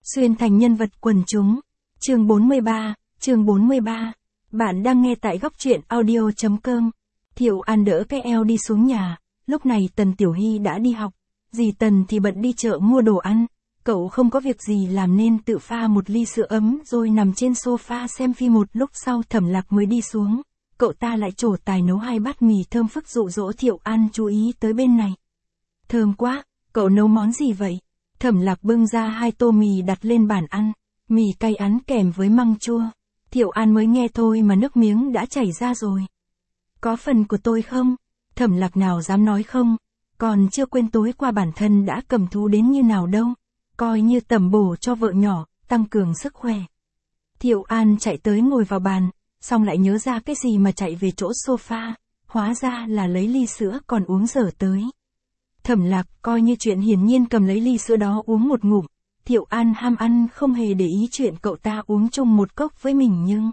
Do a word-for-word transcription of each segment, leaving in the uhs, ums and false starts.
Xuyên thành nhân vật quần chúng. Chương bốn mươi ba, chương bốn mươi ba. Bạn đang nghe tại góc truyện audio chấm com. Thiệu An đỡ cái eo đi xuống nhà, lúc này Tần Tiểu Hy đã đi học, dì Tần thì bận đi chợ mua đồ ăn, cậu không có việc gì làm nên tự pha một ly sữa ấm rồi nằm trên sofa xem phim. Một lúc sau Thẩm Lạc mới đi xuống, cậu ta lại trổ tài nấu hai bát mì thơm phức dụ dỗ Thiệu An chú ý tới bên này. Thơm quá, cậu nấu món gì vậy? Thẩm Lạc bưng ra hai tô mì đặt lên bàn ăn, mì cay ăn kèm với măng chua. Thiệu An mới nghe thôi mà nước miếng đã chảy ra rồi. Có phần của tôi không? Thẩm Lạc nào dám nói không, còn chưa quên tối qua bản thân đã cầm thú đến như nào đâu, coi như tẩm bổ cho vợ nhỏ, tăng cường sức khỏe. Thiệu An chạy tới ngồi vào bàn, xong lại nhớ ra cái gì mà chạy về chỗ sofa, hóa ra là lấy ly sữa còn uống dở tới. Thẩm Lạc coi như chuyện hiển nhiên cầm lấy ly sữa đó uống một ngụm. Thiệu An ham ăn không hề để ý chuyện cậu ta uống chung một cốc với mình, nhưng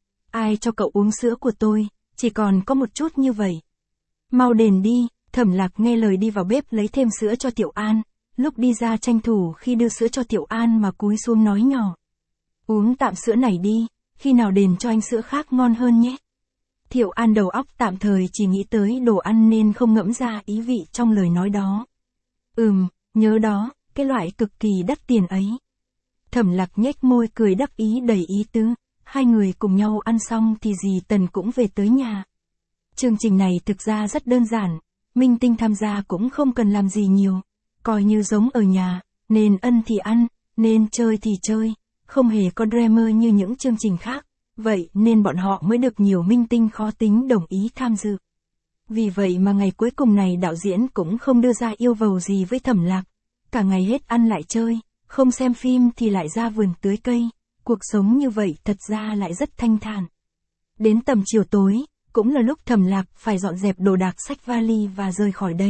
ai cho cậu uống sữa của tôi, chỉ còn có một chút như vậy. Mau đền đi. Thẩm Lạc nghe lời đi vào bếp lấy thêm sữa cho Thiệu An, lúc đi ra tranh thủ khi đưa sữa cho Thiệu An mà cúi xuống nói nhỏ. Uống tạm sữa này đi, khi nào đền cho anh sữa khác ngon hơn nhé. Thiệu An đầu óc tạm thời chỉ nghĩ tới đồ ăn nên không ngẫm ra ý vị trong lời nói đó. Ừm, nhớ đó, cái loại cực kỳ đắt tiền ấy. Thẩm Lạc nhếch môi cười đắc ý đầy ý tứ. Hai người cùng nhau ăn xong thì dì Tần cũng về tới nhà. Chương trình này thực ra rất đơn giản, minh tinh tham gia cũng không cần làm gì nhiều, coi như giống ở nhà, nên ăn thì ăn, nên chơi thì chơi, không hề có drama như những chương trình khác, vậy nên bọn họ mới được nhiều minh tinh khó tính đồng ý tham dự. Vì vậy mà ngày cuối cùng này đạo diễn cũng không đưa ra yêu cầu gì với Thẩm Lạc, cả ngày hết ăn lại chơi, không xem phim thì lại ra vườn tưới cây, cuộc sống như vậy thật ra lại rất thanh thản. Đến tầm chiều tối, cũng là lúc Thẩm Lạc phải dọn dẹp đồ đạc xách vali và rời khỏi đây.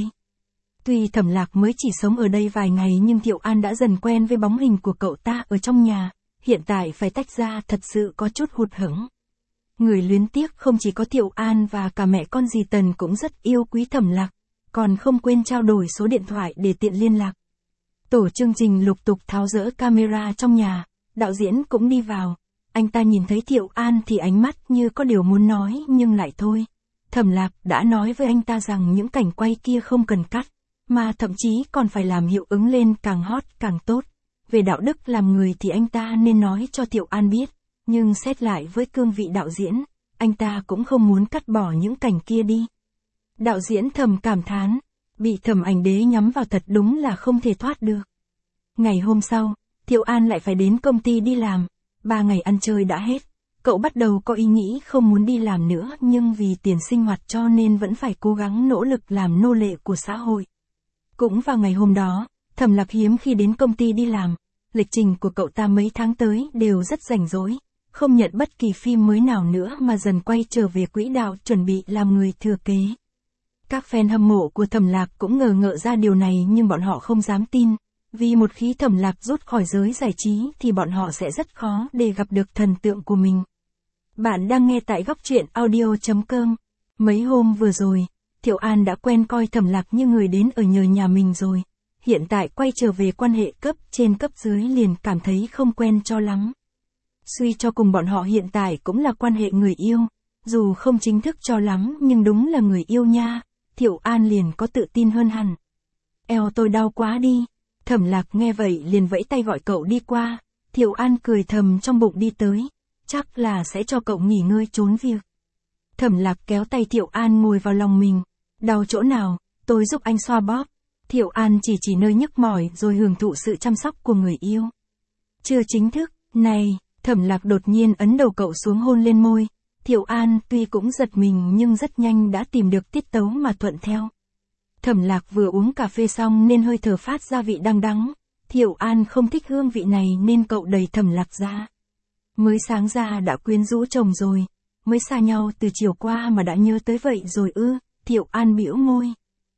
Tuy Thẩm Lạc mới chỉ sống ở đây vài ngày nhưng Thiệu An đã dần quen với bóng hình của cậu ta ở trong nhà, hiện tại phải tách ra thật sự có chút hụt hẫng. Người luyến tiếc không chỉ có Thiệu An và cả mẹ con dì Tần cũng rất yêu quý Thẩm Lạc, còn không quên trao đổi số điện thoại để tiện liên lạc. Tổ chương trình lục tục tháo dỡ camera trong nhà, đạo diễn cũng đi vào. Anh ta nhìn thấy Thiệu An thì ánh mắt như có điều muốn nói nhưng lại thôi. Thẩm Lạc đã nói với anh ta rằng những cảnh quay kia không cần cắt, mà thậm chí còn phải làm hiệu ứng lên càng hot càng tốt. Về đạo đức làm người thì anh ta nên nói cho Thiệu An biết, nhưng xét lại với cương vị đạo diễn, anh ta cũng không muốn cắt bỏ những cảnh kia đi. Đạo diễn thầm cảm thán, bị Thẩm Ảnh Đế nhắm vào thật đúng là không thể thoát được. Ngày hôm sau, Thiệu An lại phải đến công ty đi làm. Ba ngày ăn chơi đã hết, cậu bắt đầu có ý nghĩ không muốn đi làm nữa nhưng vì tiền sinh hoạt cho nên vẫn phải cố gắng nỗ lực làm nô lệ của xã hội. Cũng vào ngày hôm đó, Thẩm Lạc hiếm khi đến công ty đi làm, lịch trình của cậu ta mấy tháng tới đều rất rảnh rỗi, không nhận bất kỳ phim mới nào nữa mà dần quay trở về quỹ đạo chuẩn bị làm người thừa kế. Các fan hâm mộ của Thẩm Lạc cũng ngờ ngợ ra điều này nhưng bọn họ không dám tin. Vì một khi Thẩm Lạc rút khỏi giới giải trí thì bọn họ sẽ rất khó để gặp được thần tượng của mình. Bạn đang nghe tại góc truyện audio chấm com. Mấy hôm vừa rồi, Thiệu An đã quen coi Thẩm Lạc như người đến ở nhờ nhà mình rồi. Hiện tại quay trở về quan hệ cấp trên cấp dưới liền cảm thấy không quen cho lắm. Suy cho cùng bọn họ hiện tại cũng là quan hệ người yêu, dù không chính thức cho lắm nhưng đúng là người yêu nha. Thiệu An liền có tự tin hơn hẳn. Eo tôi đau quá đi. Thẩm Lạc nghe vậy liền vẫy tay gọi cậu đi qua. Thiệu An cười thầm trong bụng đi tới, chắc là sẽ cho cậu nghỉ ngơi trốn việc. Thẩm Lạc kéo tay Thiệu An ngồi vào lòng mình. Đau chỗ nào, tôi giúp anh xoa bóp. Thiệu An chỉ chỉ nơi nhức mỏi rồi hưởng thụ sự chăm sóc của người yêu. Chưa chính thức, này, Thẩm Lạc đột nhiên ấn đầu cậu xuống hôn lên môi. Thiệu An tuy cũng giật mình nhưng rất nhanh đã tìm được tiết tấu mà thuận theo. Thẩm Lạc vừa uống cà phê xong nên hơi thở phát ra vị đắng đắng. Thiệu An không thích hương vị này nên cậu đẩy Thẩm Lạc ra. Mới sáng ra đã quyến rũ chồng rồi, mới xa nhau từ chiều qua mà đã nhớ tới vậy rồi ư? Thiệu An bĩu môi.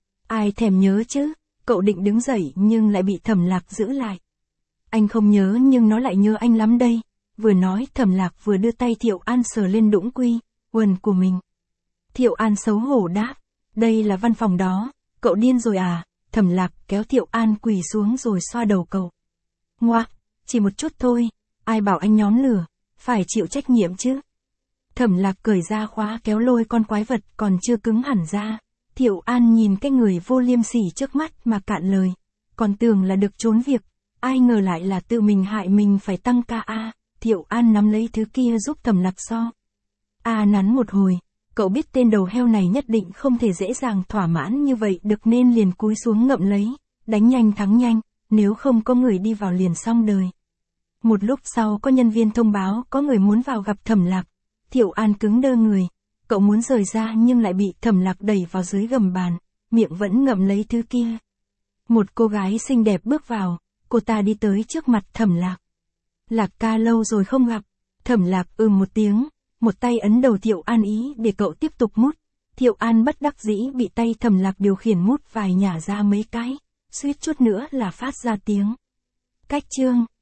Ai thèm nhớ chứ? Cậu định đứng dậy nhưng lại bị Thẩm Lạc giữ lại. Anh không nhớ nhưng nó lại nhớ anh lắm đây. Vừa nói Thẩm Lạc vừa đưa tay Thiệu An sờ lên đũng quy, quần của mình. Thiệu An xấu hổ đáp, đây là văn phòng đó. Cậu điên rồi à? Thẩm Lạc kéo Thiệu An quỳ xuống rồi xoa đầu cậu. Ngoác, chỉ một chút thôi, ai bảo anh nhóm lửa, phải chịu trách nhiệm chứ. Thẩm Lạc cởi ra khóa kéo lôi con quái vật còn chưa cứng hẳn ra. Thiệu An nhìn cái người vô liêm sỉ trước mắt mà cạn lời. Còn tưởng là được trốn việc, ai ngờ lại là tự mình hại mình phải tăng ca a. Thiệu An nắm lấy thứ kia giúp Thẩm Lạc so. A nắn một hồi, cậu biết tên đầu heo này nhất định không thể dễ dàng thỏa mãn như vậy được nên liền cúi xuống ngậm lấy, đánh nhanh thắng nhanh, nếu không có người đi vào liền xong đời. Một lúc sau có nhân viên thông báo có người muốn vào gặp Thẩm Lạc. Thiệu An cứng đơ người, cậu muốn rời ra nhưng lại bị Thẩm Lạc đẩy vào dưới gầm bàn, miệng vẫn ngậm lấy thứ kia. Một cô gái xinh đẹp bước vào, cô ta đi tới trước mặt Thẩm Lạc. Lạc ca lâu rồi không gặp. Thẩm Lạc ừm một tiếng, một tay ấn đầu Thiệu An ý để cậu tiếp tục mút. Thiệu An bất đắc dĩ bị tay Thẩm Lạc điều khiển mút vài nhả ra mấy cái, suýt chút nữa là phát ra tiếng. Cách chương